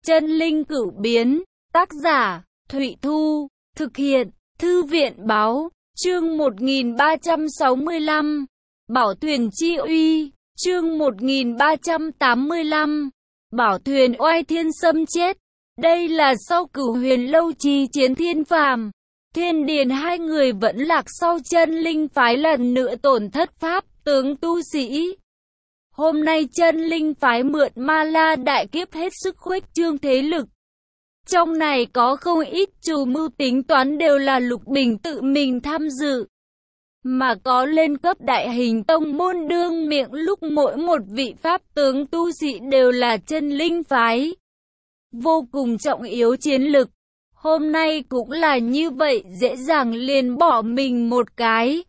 Chân linh cửu biến, tác giả, Thụy Thu, thực hiện, Thư viện báo, chương 1365, Bảo thuyền chi uy, chương 1385, Bảo thuyền oai thiên xâm chết. Đây là sau Cửu Huyền Lâu trì chiến thiên phàm, Thiên Điền hai người vẫn lạc sau chân linh phái lần nữa tổn thất pháp tướng tu sĩ. Hôm nay chân linh phái mượn Ma La đại kiếp hết sức khuếch trương thế lực. Trong này có không ít chủ mưu tính toán đều là Lục Bình tự mình tham dự. Mà có lên cấp đại hình tông môn đương miệng lúc mỗi một vị pháp tướng tu sĩ đều là chân linh phái. Vô cùng trọng yếu chiến lực. Hôm nay cũng là như vậy, dễ dàng liền bỏ mình một cái.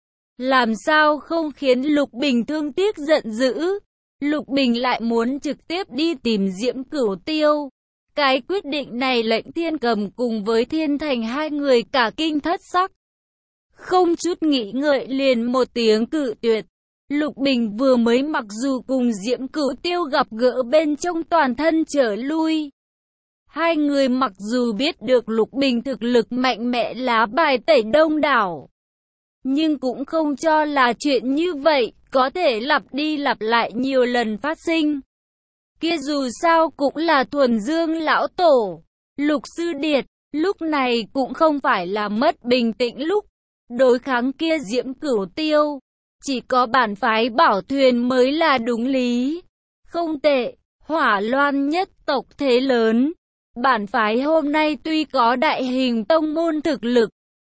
Làm sao không khiến Lục Bình thương tiếc giận dữ. Lục Bình lại muốn trực tiếp đi tìm Diễm Cửu Tiêu. Cái quyết định này lệnh Thiên Cầm cùng với Thiên Thành hai người cả kinh thất sắc. Không chút nghĩ ngợi liền một tiếng cự tuyệt. Lục Bình vừa mới mặc dù cùng Diễm Cửu Tiêu gặp gỡ bên trong toàn thân trở lui. Hai người mặc dù biết được Lục Bình thực lực mạnh mẽ lá bài tẩy đông đảo, nhưng cũng không cho là chuyện như vậy có thể lặp đi lặp lại nhiều lần phát sinh. Kia dù sao cũng là Thuần Dương lão tổ. Lục Sư Điệt lúc này cũng không phải là mất bình tĩnh lúc đối kháng kia Diễm Cửu Tiêu. Chỉ có bản phái Bảo thuyền mới là đúng lý. Không tệ, Hỏa Loan nhất tộc thế lớn. Bản phái hôm nay tuy có đại hình tông môn thực lực,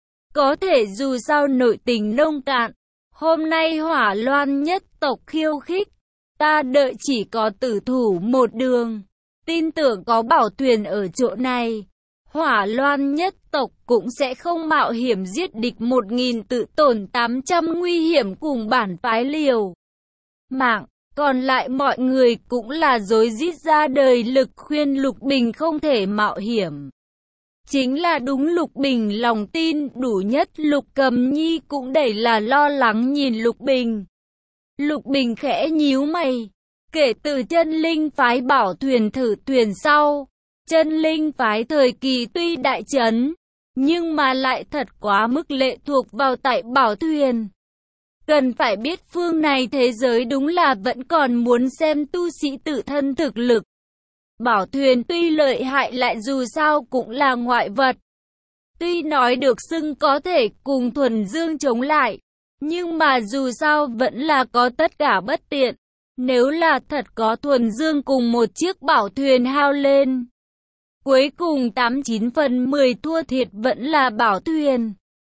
có thể dù sao nội tình nông cạn. Hôm nay Hỏa Loan nhất tộc khiêu khích, ta đợi chỉ có tử thủ một đường. Tin tưởng có Bảo thuyền ở chỗ này, Hỏa Loan nhất tộc cũng sẽ không mạo hiểm giết địch 1000 tự tổn 800 nguy hiểm cùng bản phái liều mạng. Còn lại mọi người cũng là rối rít ra đời lực khuyên Lục Bình không thể mạo hiểm. Chính là đúng Lục Bình lòng tin đủ nhất. Lục Cầm Nhi cũng đầy là lo lắng nhìn Lục Bình. Lục Bình khẽ nhíu mày. Kể từ chân linh phái Bảo thuyền thử thuyền sau, chân linh phái thời kỳ tuy đại chấn, nhưng mà lại thật quá mức lệ thuộc vào tại Bảo thuyền. Cần phải biết phương này thế giới đúng là vẫn còn muốn xem tu sĩ tự thân thực lực. Bảo thuyền tuy lợi hại lại dù sao cũng là ngoại vật. Tuy nói được xưng có thể cùng Thuần Dương chống lại, nhưng mà dù sao vẫn là có tất cả bất tiện. Nếu là thật có Thuần Dương cùng một chiếc bảo thuyền hao lên, cuối cùng 89 phần 10 thua thiệt vẫn là Bảo thuyền.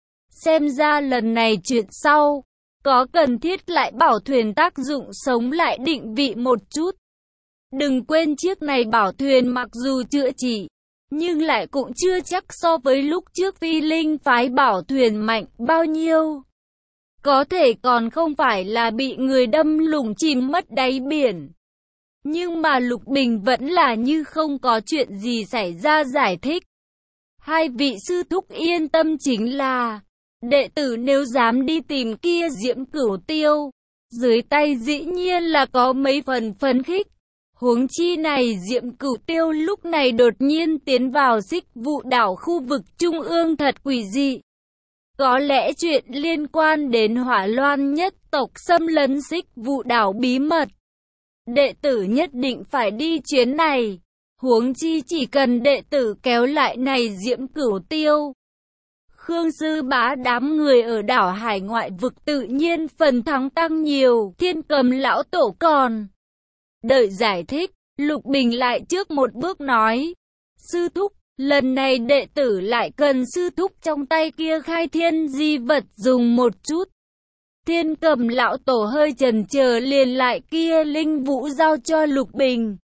Xem ra lần này chuyện sau, có cần thiết lại Bảo thuyền tác dụng sống lại định vị một chút. Đừng quên chiếc này Bảo thuyền mặc dù chữa trị, nhưng lại cũng chưa chắc so với lúc trước Phi Linh phái Bảo thuyền mạnh bao nhiêu. Có thể còn không phải là bị người đâm lủng chìm mất đáy biển. Nhưng mà Lục Bình vẫn là như không có chuyện gì xảy ra giải thích. Hai vị sư thúc yên tâm, chính là đệ tử nếu dám đi tìm kia Diễm Cửu Tiêu, dưới tay dĩ nhiên là có mấy phần phấn khích. Huống chi này Diễm Cửu Tiêu lúc này đột nhiên tiến vào Xích Vụ đảo khu vực trung ương thật quỷ dị. Có lẽ chuyện liên quan đến Hỏa Loan nhất tộc xâm lấn Xích Vụ đảo bí mật. Đệ tử nhất định phải đi chuyến này. Huống chi chỉ cần đệ tử kéo lại này Diễm Cửu Tiêu, Khương Sư Bá đám người ở đảo hải ngoại vực tự nhiên phần thắng tăng nhiều. Thiên Cầm lão tổ còn đợi giải thích, Lục Bình lại trước một bước nói: sư thúc, lần này đệ tử lại cần sư thúc trong tay kia khai thiên di vật dùng một chút. Thiên Cầm lão tổ hơi chần chờ liền lại kia linh vũ giao cho Lục Bình,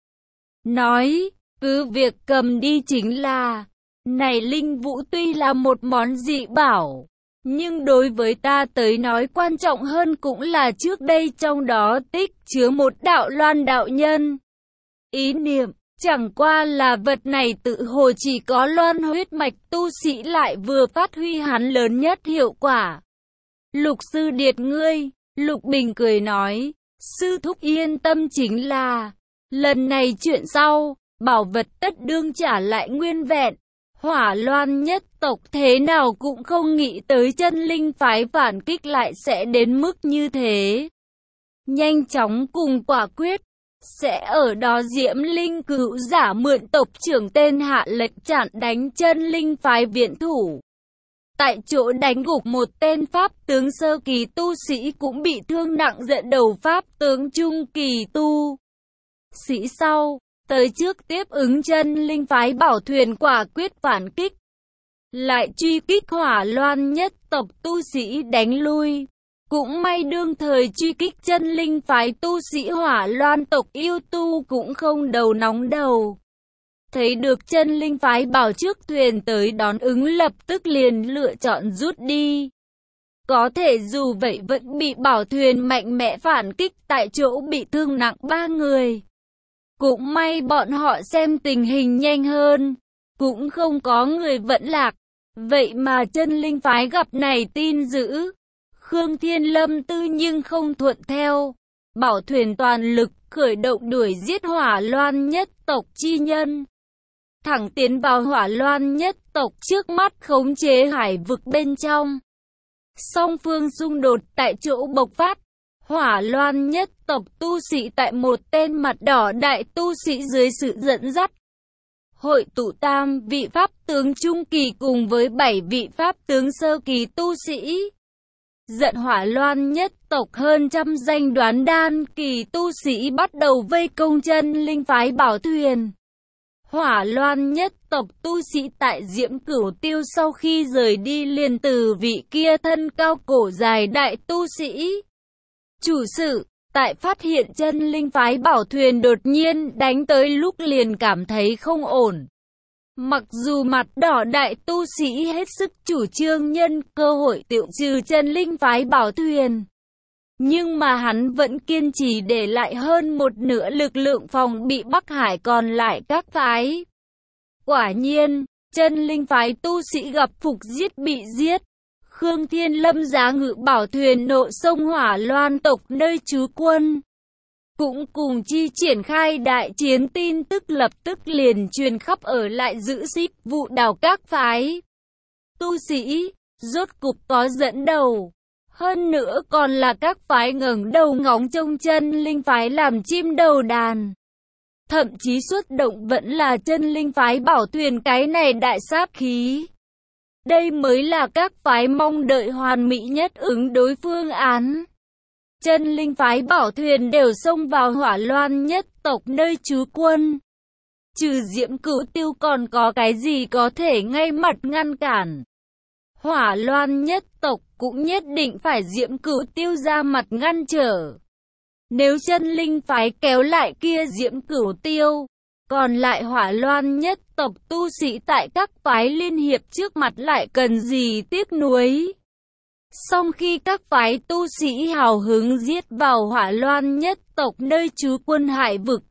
nói: cứ việc cầm đi chính là. Này linh vũ tuy là một món dị bảo, nhưng đối với ta tới nói quan trọng hơn cũng là trước đây trong đó tích chứa một đạo loan đạo nhân. Ý niệm, chẳng qua là vật này tự hồ chỉ có loan huyết mạch tu sĩ lại vừa phát huy hắn lớn nhất hiệu quả. Lục Sư Điệt ngươi, Lục Bình cười nói, sư thúc yên tâm, chính là lần này chuyện sau, bảo vật tất đương trả lại nguyên vẹn. Hỏa Loan nhất tộc thế nào cũng không nghĩ tới chân linh phái phản kích lại sẽ đến mức như thế. Nhanh chóng cùng quả quyết, sẽ ở đó Diễm Linh cữu giả mượn tộc trưởng tên hạ lệnh chặn đánh chân linh phái viện thủ. Tại chỗ đánh gục một tên pháp tướng sơ kỳ tu sĩ cũng bị thương nặng, dẫn đầu pháp tướng trung kỳ tu sĩ sau tới trước tiếp ứng chân linh phái Bảo Thuyền quả quyết phản kích, lại truy kích Hỏa Loan nhất tộc tu sĩ đánh lui. Cũng may đương thời truy kích chân linh phái tu sĩ Hỏa Loan tộc yêu tu cũng không đầu nóng đầu. Thấy được chân linh phái Bảo trước thuyền tới đón ứng, lập tức liền lựa chọn rút đi. Có thể dù vậy vẫn bị Bảo Thuyền mạnh mẽ phản kích, tại chỗ bị thương nặng 3 người. Cũng may bọn họ xem tình hình nhanh hơn, cũng không có người vẫn lạc. Vậy mà chân linh phái gặp này tin dữ. Khương Thiên Lâm tư nhưng không thuận theo. Bảo Thuyền toàn lực khởi động đuổi giết Hỏa Loan nhất tộc chi nhân. Thẳng tiến vào Hỏa Loan nhất tộc trước mắt, khống chế hải vực bên trong. Song phương xung đột tại chỗ bộc phát. Hỏa Loan nhất tộc tu sĩ tại một tên mặt đỏ đại tu sĩ dưới sự dẫn dắt, hội tụ 3 vị pháp tướng trung kỳ cùng với 7 vị pháp tướng sơ kỳ tu sĩ. Giận Hỏa Loan nhất tộc hơn trăm danh đoán đan kỳ tu sĩ bắt đầu vây công chân linh phái Bảo Thuyền. Hỏa Loan nhất tộc tu sĩ tại Diễm Cửu Tiêu sau khi rời đi liền từ vị kia thân cao cổ dài đại tu sĩ chủ sự, tại phát hiện chân linh phái Bảo Thuyền đột nhiên đánh tới lúc liền cảm thấy không ổn. Mặc dù mặt đỏ đại tu sĩ hết sức chủ trương nhân cơ hội tiêu trừ chân linh phái Bảo Thuyền, nhưng mà hắn vẫn kiên trì để lại hơn một nửa lực lượng phòng bị Bắc Hải còn lại các phái. Quả nhiên, chân linh phái tu sĩ gặp phục giết bị giết. Khương Thiên Lâm giá ngự Bảo Thuyền nộ sông Hỏa Loan tộc nơi trú quân. Cũng cùng chi triển khai đại chiến, tin tức lập tức liền truyền khắp ở lại giữ xíp vụ đào các phái. Tu sĩ, rốt cục có dẫn đầu. Hơn nữa còn là các phái ngẩng đầu ngóng trông chân linh phái làm chim đầu đàn. Thậm chí xuất động vẫn là chân linh phái Bảo Thuyền, cái này đại sát khí. Đây mới là các phái mong đợi hoàn mỹ nhất ứng đối phương án. Chân linh phái Bảo Thuyền đều xông vào Hỏa Loan nhất tộc nơi trú quân. Trừ Diễm Cửu Tiêu còn có cái gì có thể ngay mặt ngăn cản. Hỏa Loan nhất tộc cũng nhất định phải Diễm Cửu Tiêu ra mặt ngăn trở. Nếu chân linh phái kéo lại kia Diễm Cửu Tiêu, còn lại Hỏa Loan nhất tộc tu sĩ tại các phái liên hiệp trước mặt lại cần gì tiếc nuối. Song khi các phái tu sĩ hào hứng giết vào Hỏa Loan nhất tộc nơi trú quân hải vực,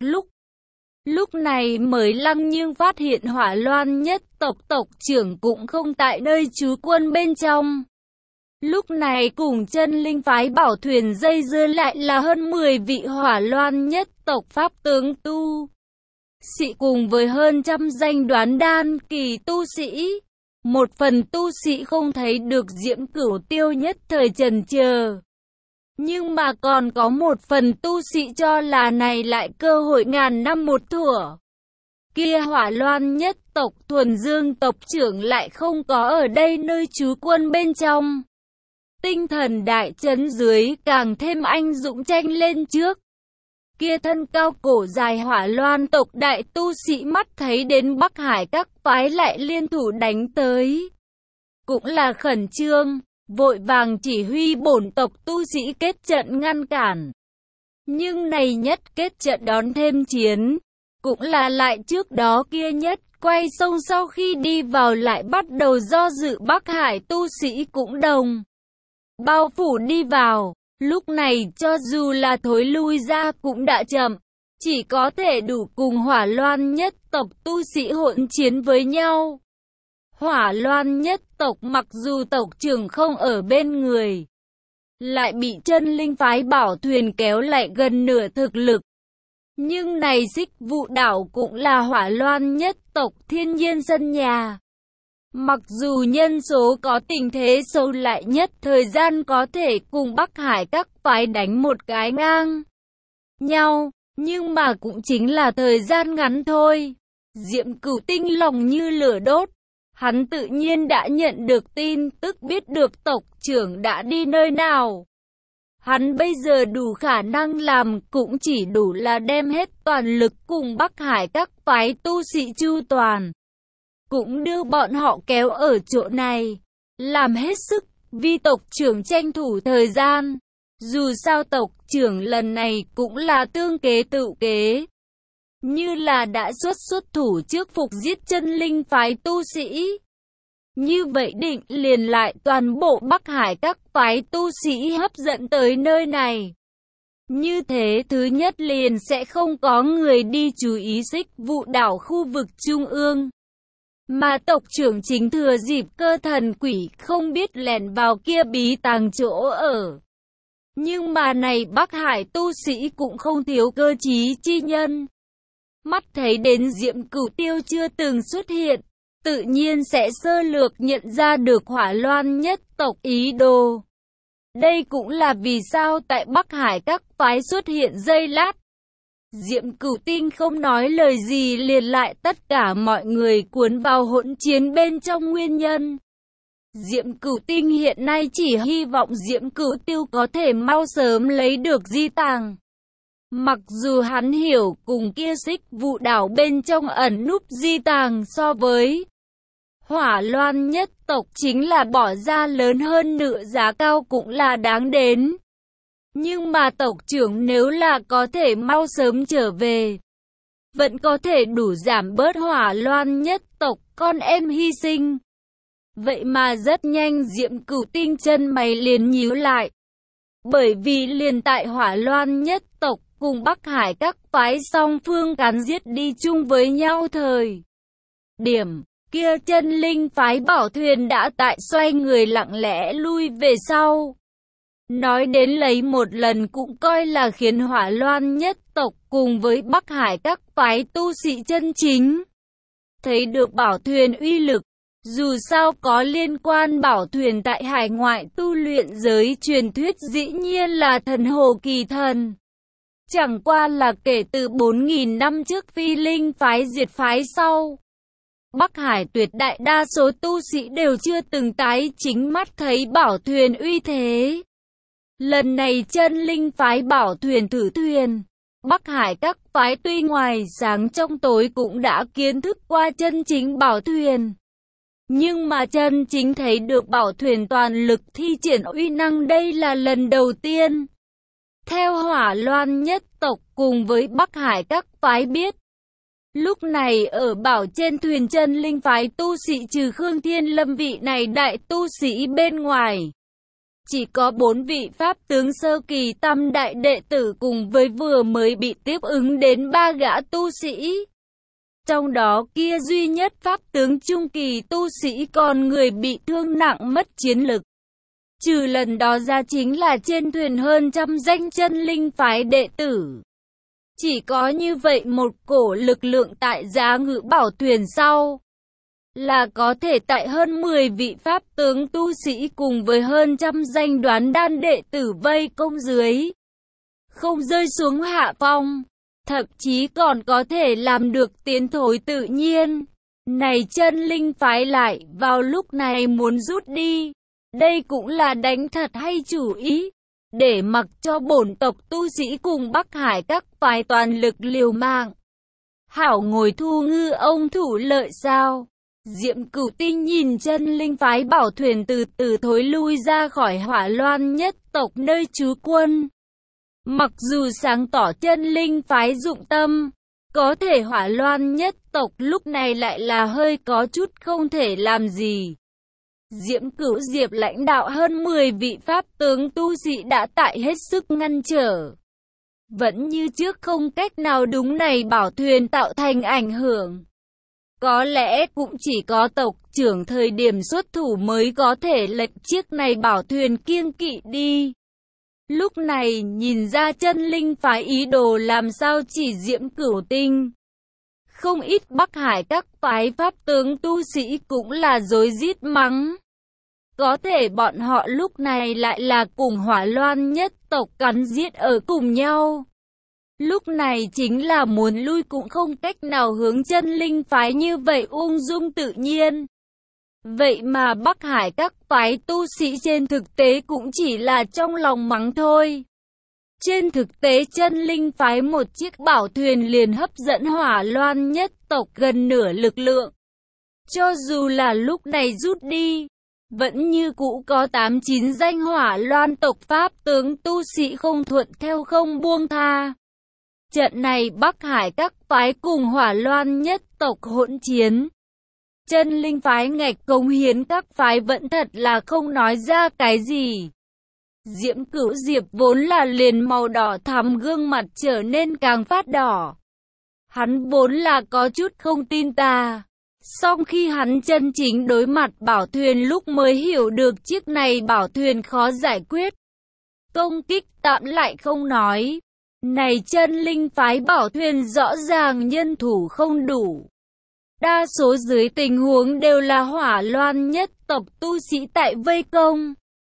lúc này mới Lăng Nhưng phát hiện Hỏa Loan nhất tộc tộc trưởng cũng không tại nơi trú quân bên trong. Lúc này cùng chân linh phái Bảo Thuyền dây dưa lại là hơn 10 vị Hỏa Loan nhất tộc pháp tướng tu sĩ cùng với hơn trăm danh đoán đan kỳ tu sĩ. Một phần tu sĩ không thấy được Diễm Cửu Tiêu nhất thời chần chờ. Nhưng mà còn có một phần tu sĩ cho là này lại cơ hội ngàn năm một thủa. Kia Hỏa Loan nhất tộc Thuần Dương tộc trưởng lại không có ở đây nơi trú quân bên trong. Tinh thần đại chấn dưới càng thêm anh dũng tranh lên trước. Kia thân cao cổ dài Hỏa Loan tộc đại tu sĩ mắt thấy đến Bắc Hải các phái lại liên thủ đánh tới, cũng là khẩn trương, vội vàng chỉ huy bổn tộc tu sĩ kết trận ngăn cản. Nhưng này nhất kết trận đón thêm chiến, cũng là lại trước đó kia nhất quay sông sau khi đi vào lại bắt đầu do dự, Bắc Hải tu sĩ cũng đồng bao phủ đi vào. Lúc này cho dù là thối lui ra cũng đã chậm, chỉ có thể đủ cùng Hỏa Loan nhất tộc tu sĩ hỗn chiến với nhau. Hỏa Loan nhất tộc mặc dù tộc trưởng không ở bên người, lại bị chân linh phái Bảo Thuyền kéo lại gần nửa thực lực. Nhưng này Xích Vụ Đảo cũng là Hỏa Loan nhất tộc thiên nhiên sân nhà. Mặc dù nhân số có tình thế sâu lại nhất thời gian có thể cùng Bắc Hải các phái đánh một cái ngang nhau, nhưng mà cũng chính là thời gian ngắn thôi. Diệm Cửu Tinh lòng như lửa đốt. Hắn tự nhiên đã nhận được tin tức, biết được tộc trưởng đã đi nơi nào. Hắn bây giờ đủ khả năng làm cũng chỉ đủ là đem hết toàn lực cùng Bắc Hải các phái tu sĩ chu toàn. Cũng đưa bọn họ kéo ở chỗ này. Làm hết sức, vì tộc trưởng tranh thủ thời gian. Dù sao tộc trưởng lần này cũng là tương kế tự kế. Như là đã xuất thủ trước phục giết chân linh phái tu sĩ. Như vậy định liền lại toàn bộ Bắc Hải các phái tu sĩ hấp dẫn tới nơi này. Như thế thứ nhất liền sẽ không có người đi chú ý Xích Vụ Đảo khu vực trung ương. Mà tộc trưởng chính thừa dịp cơ thần quỷ không biết lẻn vào kia bí tàng chỗ ở. Nhưng mà này Bắc Hải tu sĩ cũng không thiếu cơ trí chi nhân. Mắt thấy đến Diệm Cửu Tiêu chưa từng xuất hiện, tự nhiên sẽ sơ lược nhận ra được Hỏa Loan nhất tộc ý đồ. Đây cũng là vì sao tại Bắc Hải các phái xuất hiện giây lát. Diệm Cửu Tinh không nói lời gì liền lại tất cả mọi người cuốn vào hỗn chiến bên trong nguyên nhân. Diệm Cửu Tinh hiện nay chỉ hy vọng Diệm Cửu Tiêu có thể mau sớm lấy được di tàng. Mặc dù hắn hiểu cùng kia Xích Vụ Đảo bên trong ẩn núp di tàng so với Hỏa Loan nhất tộc chính là bỏ ra lớn hơn nửa giá cao cũng là đáng đến. Nhưng mà tộc trưởng nếu là có thể mau sớm trở về, vẫn có thể đủ giảm bớt Hỏa Loan nhất tộc con em hy sinh. Vậy mà rất nhanh Diệm Cửu Tinh chân mày liền nhíu lại. Bởi vì liền tại Hỏa Loan nhất tộc cùng Bắc Hải các phái song phương cắn giết đi chung với nhau thời điểm kia chân linh phái Bảo Thuyền đã tại xoay người lặng lẽ lui về sau. Nói đến lấy một lần cũng coi là khiến Hỏa Loan nhất tộc cùng với Bắc Hải các phái tu sĩ chân chính thấy được Bảo Thuyền uy lực. Dù sao có liên quan Bảo Thuyền tại hải ngoại tu luyện giới truyền thuyết dĩ nhiên là thần hồ kỳ thần. Chẳng qua là kể từ 4.000 năm trước Phi Linh phái diệt phái sau, Bắc Hải tuyệt đại đa số tu sĩ đều chưa từng tái chính mắt thấy Bảo Thuyền uy thế. Lần này chân linh phái Bảo Thuyền thử thuyền, Bắc Hải các phái tuy ngoài sáng trong tối cũng đã kiến thức qua chân chính Bảo Thuyền. Nhưng mà chân chính thấy được Bảo Thuyền toàn lực thi triển uy năng đây là lần đầu tiên. Theo Hỏa Loan nhất tộc cùng với Bắc Hải các phái biết, lúc này ở Bảo trên thuyền chân linh phái tu sĩ trừ Khương Thiên Lâm vị này đại tu sĩ bên ngoài, chỉ có 4 vị pháp tướng sơ kỳ tam đại đệ tử cùng với vừa mới bị tiếp ứng đến 3 gã tu sĩ. Trong đó kia duy nhất pháp tướng trung kỳ tu sĩ còn người bị thương nặng mất chiến lực. Trừ lần đó ra chính là trên thuyền hơn trăm danh chân linh phái đệ tử. Chỉ có như vậy một cổ lực lượng tại giá ngự Bảo Thuyền sau, là có thể tại hơn 10 vị pháp tướng tu sĩ cùng với hơn trăm danh đoán đan đệ tử vây công dưới, không rơi xuống hạ phong, thậm chí còn có thể làm được tiến thối tự nhiên. Này chân linh phái lại vào lúc này muốn rút đi, đây cũng là đánh thật hay chủ ý, để mặc cho bổn tộc tu sĩ cùng Bắc Hải các phái toàn lực liều mạng. Hảo ngồi thu ngư ông thủ lợi sao? Diệm Cửu Tinh nhìn chân linh phái Bảo Thuyền từ từ thối lui ra khỏi Hỏa Loan nhất tộc nơi trú quân. Mặc dù sáng tỏ chân linh phái dụng tâm, có thể Hỏa Loan nhất tộc lúc này lại là hơi có chút không thể làm gì. Diệm Cửu Diệp lãnh đạo hơn 10 vị pháp tướng tu sĩ đã tại hết sức ngăn trở. Vẫn như trước không cách nào đúng này Bảo Thuyền tạo thành ảnh hưởng. Có lẽ cũng chỉ có tộc trưởng thời điểm xuất thủ mới có thể lệnh chiếc này Bảo Thuyền kiêng kỵ đi. Lúc này nhìn ra chân linh phái ý đồ làm sao chỉ Diễm Cửu Tinh. Không ít Bắc Hải các phái pháp tướng tu sĩ cũng là rối rít mắng. Có thể bọn họ lúc này lại là cùng Hỏa Loan nhất tộc cắn giết ở cùng nhau. Lúc này chính là muốn lui cũng không cách nào hướng chân linh phái như vậy ung dung tự nhiên. Vậy mà Bắc Hải các phái tu sĩ trên thực tế cũng chỉ là trong lòng mắng thôi. Trên thực tế chân linh phái một chiếc bảo thuyền liền hấp dẫn Hỏa Loan nhất tộc gần nửa lực lượng. Cho dù là lúc này rút đi, vẫn như cũ có 8-9 danh Hỏa Loan tộc pháp tướng tu sĩ không thuận theo không buông tha. Trận này Bắc Hải các phái cùng Hỏa Loan nhất tộc hỗn chiến. Chân linh phái ngạch cống hiến các phái vẫn thật là không nói ra cái gì. Diễm Cửu Diệp vốn là liền màu đỏ thắm gương mặt trở nên càng phát đỏ. Hắn vốn là có chút không tin ta. Song khi hắn chân chính đối mặt bảo thuyền lúc mới hiểu được chiếc này bảo thuyền khó giải quyết. Công kích tạm lại không nói. Này chân linh phái bảo thuyền rõ ràng nhân thủ không đủ. Đa số dưới tình huống đều là Hỏa Loan nhất tộc tu sĩ tại vây công.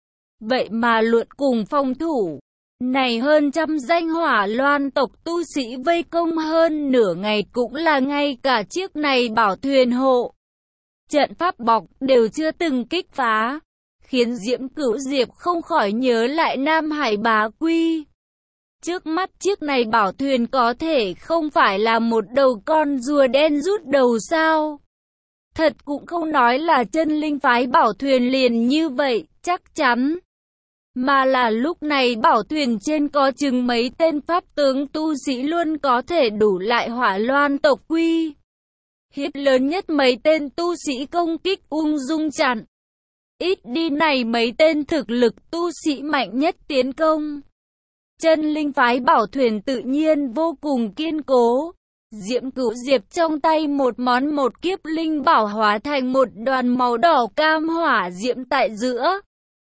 Vậy mà luận cùng phòng thủ. Này hơn trăm danh Hỏa Loan tộc tu sĩ vây công hơn nửa ngày cũng là ngay cả chiếc này bảo thuyền hộ. Trận pháp bọc đều chưa từng kích phá. Khiến Diễm Cửu Diệp không khỏi nhớ lại Nam Hải Bá Quy. Trước mắt chiếc này bảo thuyền có thể không phải là một đầu con rùa đen rút đầu sao? Thật cũng không nói là chân linh phái bảo thuyền liền như vậy, chắc chắn. Mà là lúc này bảo thuyền trên có chừng mấy tên pháp tướng tu sĩ luôn có thể đủ lại Hỏa Loan tộc quy. Hiếp lớn nhất mấy tên tu sĩ công kích ung dung chặn. Ít đi này mấy tên thực lực tu sĩ mạnh nhất tiến công. Chân linh phái bảo thuyền tự nhiên vô cùng kiên cố. Diễm Cửu Diệp trong tay một món một kiếp linh bảo hóa thành một đoàn màu đỏ cam hỏa diễm tại giữa.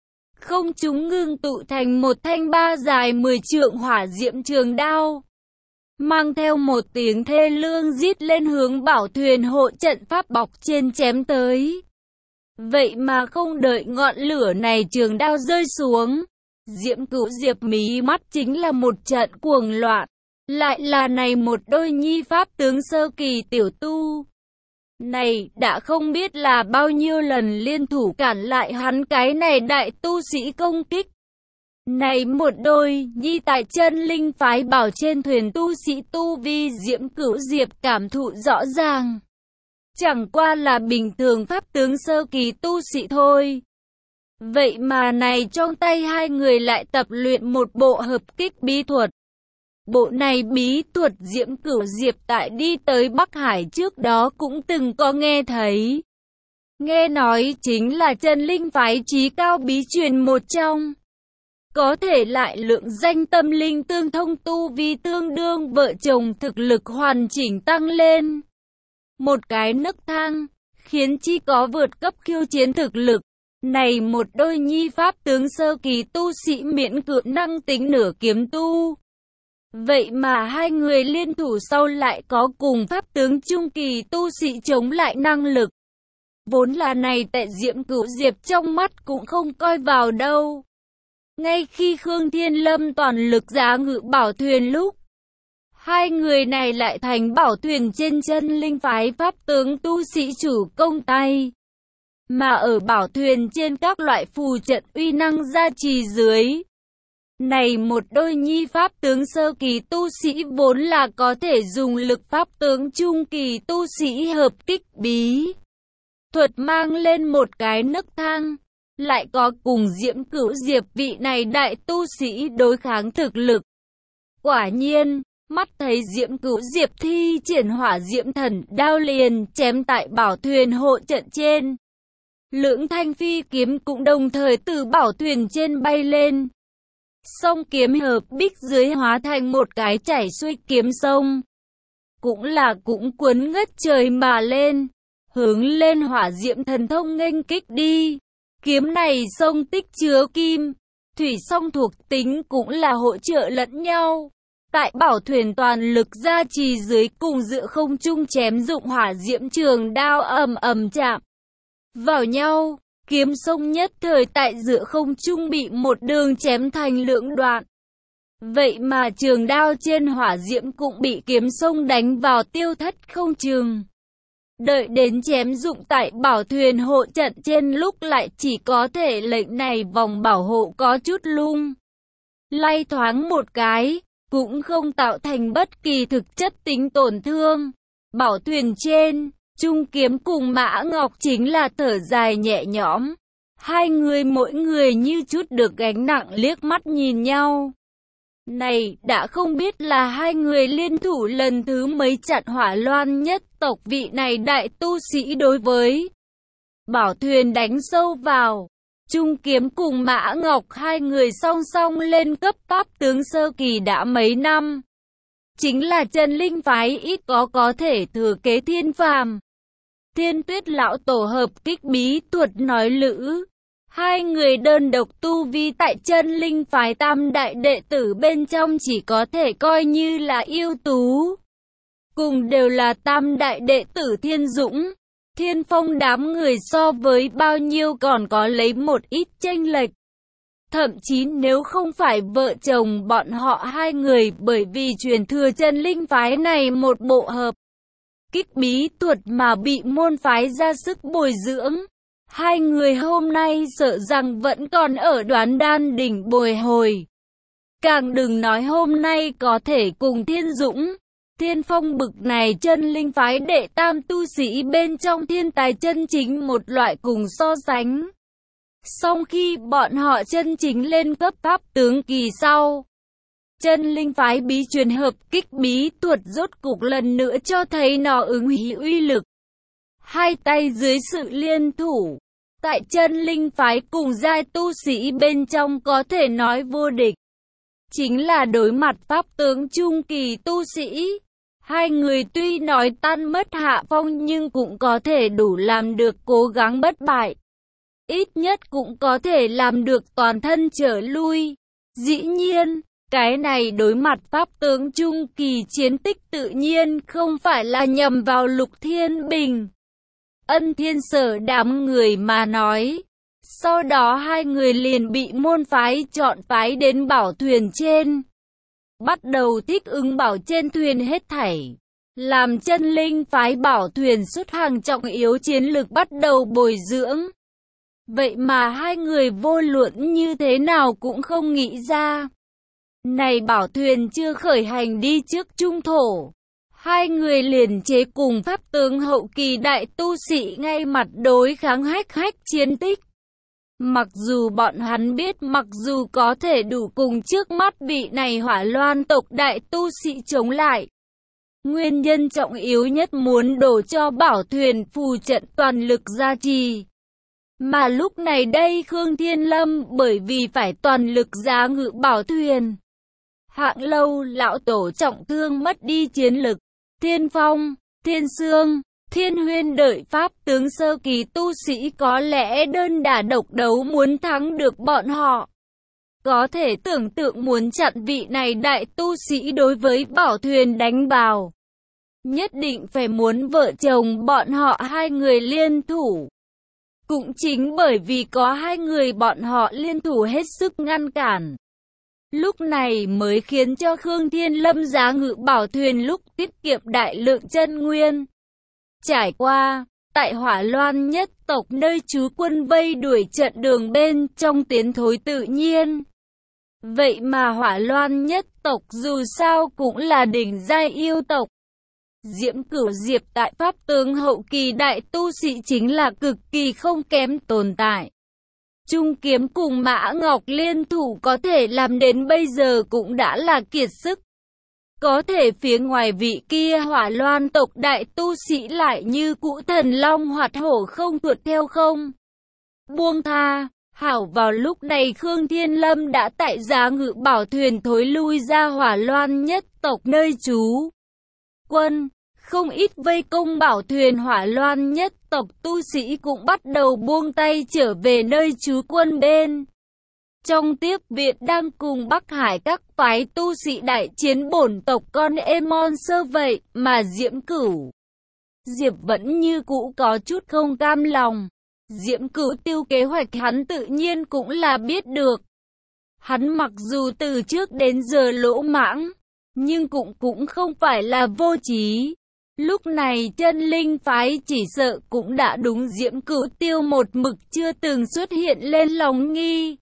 Không chúng ngưng tụ thành một thanh ba dài 10 trượng hỏa diễm trường đao. Mang theo một tiếng thê lương rít lên hướng bảo thuyền hộ trận pháp bọc trên chém tới. Vậy mà không đợi ngọn lửa này trường đao rơi xuống. Diễm Cửu Diệp mí mắt chính là một trận cuồng loạn. Lại là này một đôi nhi pháp tướng sơ kỳ tiểu tu. Này đã không biết là bao nhiêu lần liên thủ cản lại hắn cái này đại tu sĩ công kích. Này một đôi nhi tại chân linh phái bảo trên thuyền tu sĩ tu vi Diễm Cửu Diệp cảm thụ rõ ràng. Chẳng qua là bình thường pháp tướng sơ kỳ tu sĩ thôi. Vậy mà này trong tay hai người lại tập luyện một bộ hợp kích bí thuật. Bộ này bí thuật Diễm Cửu Diệp tại đi tới Bắc Hải trước đó cũng từng có nghe thấy. Nghe nói chính là chân linh phái chí cao bí truyền một trong. Có thể lại lượng danh tâm linh tương thông tu vi tương đương vợ chồng thực lực hoàn chỉnh tăng lên. Một cái nấc thang, khiến chi có vượt cấp khiêu chiến thực lực. Này một đôi nhi pháp tướng sơ kỳ tu sĩ miễn cưỡng năng tính nửa kiếm tu. Vậy mà hai người liên thủ sau lại có cùng pháp tướng trung kỳ tu sĩ chống lại năng lực. Vốn là này tại Diễm Cửu Diệp trong mắt cũng không coi vào đâu. Ngay khi Khương Thiên Lâm toàn lực giá ngự bảo thuyền lúc, hai người này lại thành bảo thuyền trên chân linh phái pháp tướng tu sĩ chủ công tay. Mà ở bảo thuyền trên các loại phù trận uy năng gia trì dưới. Này một đôi nhi pháp tướng sơ kỳ tu sĩ vốn là có thể dùng lực pháp tướng trung kỳ tu sĩ hợp kích bí thuật mang lên một cái nấc thang. Lại có cùng Diễm Cửu Diệp vị này đại tu sĩ đối kháng thực lực. Quả nhiên, mắt thấy Diễm Cửu Diệp thi triển hỏa diễm thần đao liền chém tại bảo thuyền hộ trận trên. Lưỡng thanh phi kiếm cũng đồng thời từ bảo thuyền trên bay lên. Song kiếm hợp bích dưới hóa thành một cái chảy xuôi kiếm sông. Cũng cuốn ngất trời mà lên. Hướng lên hỏa diễm thần thông nghênh kích đi. Kiếm này sông tích chứa kim. thủy song thuộc tính cũng là hỗ trợ lẫn nhau. Tại bảo thuyền toàn lực gia trì dưới cùng giữa không trung chém dụng hỏa diễm trường đao ầm ầm chạm vào nhau, kiếm sông nhất thời tại giữa không trung bị một đường chém thành lưỡng đoạn. Vậy mà trường đao trên hỏa diễm cũng bị kiếm sông đánh vào tiêu thất không chừng. Đợi đến chém dụng tại bảo thuyền hộ trận trên lúc lại chỉ có thể lệnh này vòng bảo hộ có chút lung lay thoáng một cái, cũng không tạo thành bất kỳ thực chất tính tổn thương. Bảo thuyền trên, Trung Kiếm cùng Mã Ngọc chính là thở dài nhẹ nhõm. Hai người mỗi người như chút được gánh nặng liếc mắt nhìn nhau. Này, đã không biết là hai người liên thủ lần thứ mấy chặn Hỏa Loan nhất tộc vị này đại tu sĩ đối với bảo thuyền đánh sâu vào. Trung Kiếm cùng Mã Ngọc hai người song song lên cấp pháp tướng sơ kỳ đã mấy năm. Chính là chân linh phái ít có thể thừa kế Thiên Phàm. Thiên Tuyết lão tổ hợp kích bí thuật nói lữ. Hai người đơn độc tu vi tại chân linh phái tam đại đệ tử bên trong chỉ có thể coi như là ưu tú. Cùng đều là tam đại đệ tử Thiên Dũng, Thiên Phong đám người so với bao nhiêu còn có lấy một ít chênh lệch. Thậm chí nếu không phải vợ chồng bọn họ hai người bởi vì truyền thừa chân linh phái này một bộ hợp kích bí thuật mà bị môn phái ra sức bồi dưỡng. Hai người hôm nay sợ rằng vẫn còn ở Đoán Đan đỉnh bồi hồi. Càng đừng nói hôm nay có thể cùng Thiên Dũng, Thiên Phong bực này chân linh phái đệ tam tu sĩ bên trong thiên tài chân chính một loại cùng so sánh. Song khi bọn họ chân chính lên cấp pháp tướng kỳ sau, chân linh phái bí truyền hợp kích bí thuật rốt cục lần nữa cho thấy nó ứng hí uy lực. Hai tay dưới sự liên thủ, tại chân linh phái cùng giai tu sĩ bên trong có thể nói vô địch. Chính là đối mặt pháp tướng trung kỳ tu sĩ. Hai người tuy nói tan mất hạ phong nhưng cũng có thể đủ làm được cố gắng bất bại. Ít nhất cũng có thể làm được toàn thân trở lui. Dĩ nhiên, cái này đối mặt pháp tướng trung kỳ chiến tích tự nhiên không phải là nhằm vào Lục Thiên Bình, Ân Thiên Sở đám người mà nói. Sau đó hai người liền bị môn phái chọn phái đến bảo thuyền trên. Bắt đầu thích ứng bảo trên thuyền hết thảy. Làm chân linh phái bảo thuyền xuất hàng trọng yếu chiến lược bắt đầu bồi dưỡng. Vậy mà hai người vô luận như thế nào cũng không nghĩ ra. Này bảo thuyền chưa khởi hành đi trước trung thổ. Hai người liền chế cùng pháp tướng hậu kỳ đại tu sĩ ngay mặt đối kháng hách chiến tích. Mặc dù bọn hắn biết mặc dù có thể đủ cùng trước mắt vị này Hỏa Loan tộc đại tu sĩ chống lại. Nguyên nhân trọng yếu nhất muốn đổ cho bảo thuyền phù trận toàn lực gia trì. Mà lúc này đây Khương Thiên Lâm bởi vì phải toàn lực giá ngự bảo thuyền. Hạng Lâu lão tổ trọng thương mất đi chiến lực. Thiên Phong, Thiên Sương, Thiên Huyên đợi pháp tướng sơ kỳ tu sĩ có lẽ đơn đả độc đấu muốn thắng được bọn họ. Có thể tưởng tượng muốn chặn vị này đại tu sĩ đối với bảo thuyền đánh vào. Nhất định phải muốn vợ chồng bọn họ hai người liên thủ. Cũng chính bởi vì có hai người bọn họ liên thủ hết sức ngăn cản. Lúc này mới khiến cho Khương Thiên Lâm giá ngự bảo thuyền lúc tiết kiệm đại lượng chân nguyên. Trải qua, tại Hỏa Loan nhất tộc nơi chú quân vây đuổi trận đường bên trong tiến thối tự nhiên. Vậy mà Hỏa Loan nhất tộc dù sao cũng là đỉnh giai yêu tộc. Diễm Cửu Diệp tại pháp tướng hậu kỳ đại tu sĩ chính là cực kỳ không kém tồn tại. Trung Kiếm cùng Mã Ngọc liên thủ có thể làm đến bây giờ cũng đã là kiệt sức. Có thể phía ngoài vị kia Hỏa Loan tộc đại tu sĩ lại như cũ thần long hoạt hổ không tuột theo không buông tha. Hảo vào lúc này Khương Thiên Lâm đã tại giá ngự bảo thuyền thối lui ra Hỏa Loan nhất tộc nơi trú quân. Không ít vây công bảo thuyền Hỏa Loan nhất tộc tu sĩ cũng bắt đầu buông tay trở về nơi trú quân bên. Trong tiếp viện đang cùng Bắc Hải các phái tu sĩ đại chiến bổn tộc con Emon Sơ vậy mà Diễm Cửu Diệp vẫn như cũ có chút không cam lòng. Diễm Cửu Tiêu kế hoạch hắn tự nhiên cũng là biết được. Hắn mặc dù từ trước đến giờ lỗ mãng, nhưng cũng không phải là vô trí. Lúc này chân linh phái chỉ sợ cũng đã đúng Diễm Cửu Tiêu một mực chưa từng xuất hiện lên lòng nghi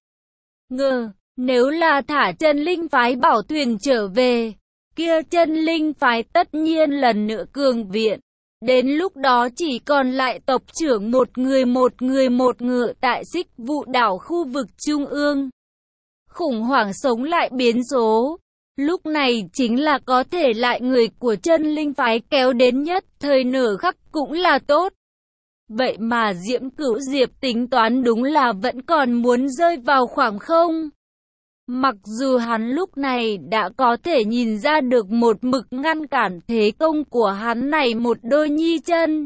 ngờ. Nếu là thả chân linh phái bảo thuyền trở về, kia chân linh phái tất nhiên lần nữa cường viện. Đến lúc đó chỉ còn lại tộc trưởng một người một ngựa tại Xích Vụ đảo khu vực trung ương. Khủng hoảng sống lại biến số. Lúc này chính là có thể lại người của chân linh phái kéo đến nhất thời nửa khắc cũng là tốt. Vậy mà Diễm Cửu Diệp tính toán đúng là vẫn còn muốn rơi vào khoảng không. Mặc dù hắn lúc này đã có thể nhìn ra được một mực ngăn cản thế công của hắn này một đôi nhi chân.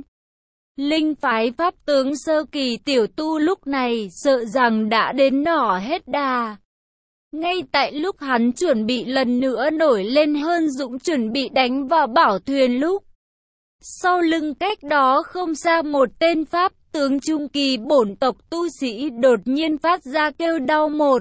Linh phái pháp tướng sơ kỳ tiểu tu lúc này sợ rằng đã đến nỏ hết đà. Ngay tại lúc hắn chuẩn bị lần nữa nổi lên hơn dũng chuẩn bị đánh vào bảo thuyền lúc. Sau lưng cách đó không xa một tên pháp tướng trung kỳ bổn tộc tu sĩ đột nhiên phát ra kêu đau một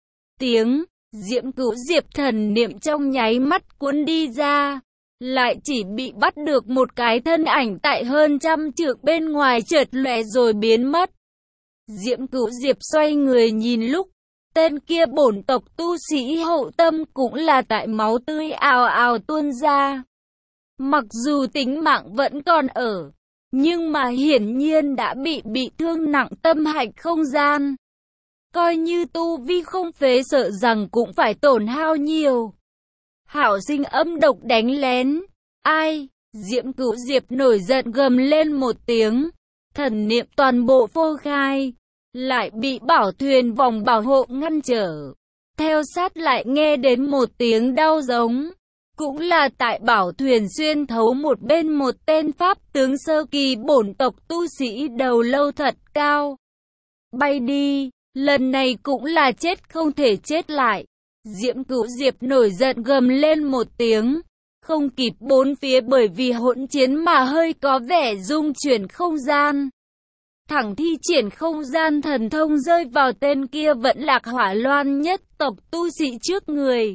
tiếng. Diễm Cửu Diệp thần niệm trong nháy mắt cuốn đi ra. Lại chỉ bị bắt được một cái thân ảnh tại hơn trăm trượng bên ngoài chợt lóe rồi biến mất. Diễm Cửu Diệp xoay người nhìn lúc. Tên kia bổn tộc tu sĩ hậu tâm cũng là tại máu tươi ào ào tuôn ra. Mặc dù tính mạng vẫn còn ở, nhưng mà hiển nhiên đã bị thương nặng tâm hạch không gian. Coi như tu vi không phế sợ rằng cũng phải tổn hao nhiều. Hảo sinh âm độc đánh lén. Ai? Diễm Cửu Diệp nổi giận gầm lên một tiếng. Thần niệm toàn bộ phô khai. Lại bị bảo thuyền vòng bảo hộ ngăn trở. Theo sát lại nghe đến một tiếng đau giống. Cũng là tại bảo thuyền xuyên thấu một bên một tên pháp tướng sơ kỳ bổn tộc tu sĩ đầu lâu thật cao. Bay đi, lần này cũng là chết không thể chết lại. Diễm Cửu Diệp nổi giận gầm lên một tiếng. Không kịp bốn phía bởi vì hỗn chiến mà hơi có vẻ rung chuyển không gian. Thẳng thi triển không gian thần thông rơi vào tên kia vẫn lạc hỏa loan nhất tộc tu sĩ trước người.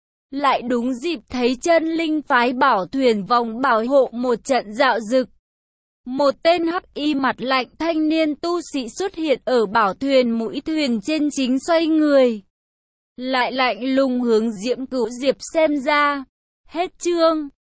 Lại đúng dịp thấy chân linh phái bảo thuyền vòng bảo hộ một trận dạo dực. Một tên hắc y mặt lạnh thanh niên tu sĩ xuất hiện ở bảo thuyền mũi thuyền trên chính xoay người. Lại lạnh lùng hướng Diễm Cửu Diệp xem ra. Hết chương.